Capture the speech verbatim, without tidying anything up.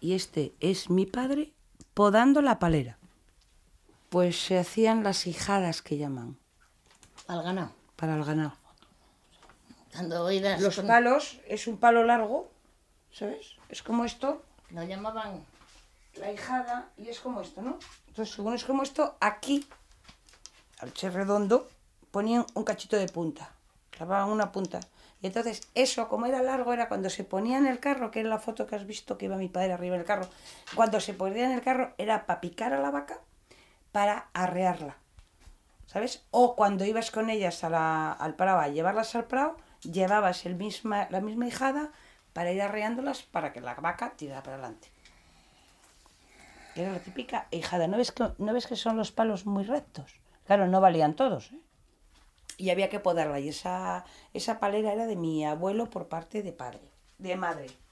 y este es mi padre podando la palera. Pues se hacían las hijadas que llaman. Al ganado. Para el ganado. Cuando ibas Los con... palos, es un palo largo, ¿sabes? Es como esto. Lo llamaban... La hijada, y es como esto, ¿no? Entonces, según es como esto, aquí, al ser redondo, ponían un cachito de punta. Clavaban una punta. Y entonces, eso, como era largo, era cuando se ponía en el carro, que es la foto que has visto que iba mi padre arriba en el carro. Cuando se ponía en el carro, era para picar a la vaca, para arrearla. ¿Sabes? O cuando ibas con ellas a la, al prado a llevarlas al prado, llevabas el misma, la misma hijada para ir arreándolas para que la vaca tirara para adelante. Era la típica hijada. ¿No ves que, no ves que son los palos muy rectos? Claro, no valían todos, ¿eh? Y había que podarla. Y esa, esa palera era de mi abuelo por parte de padre, de madre.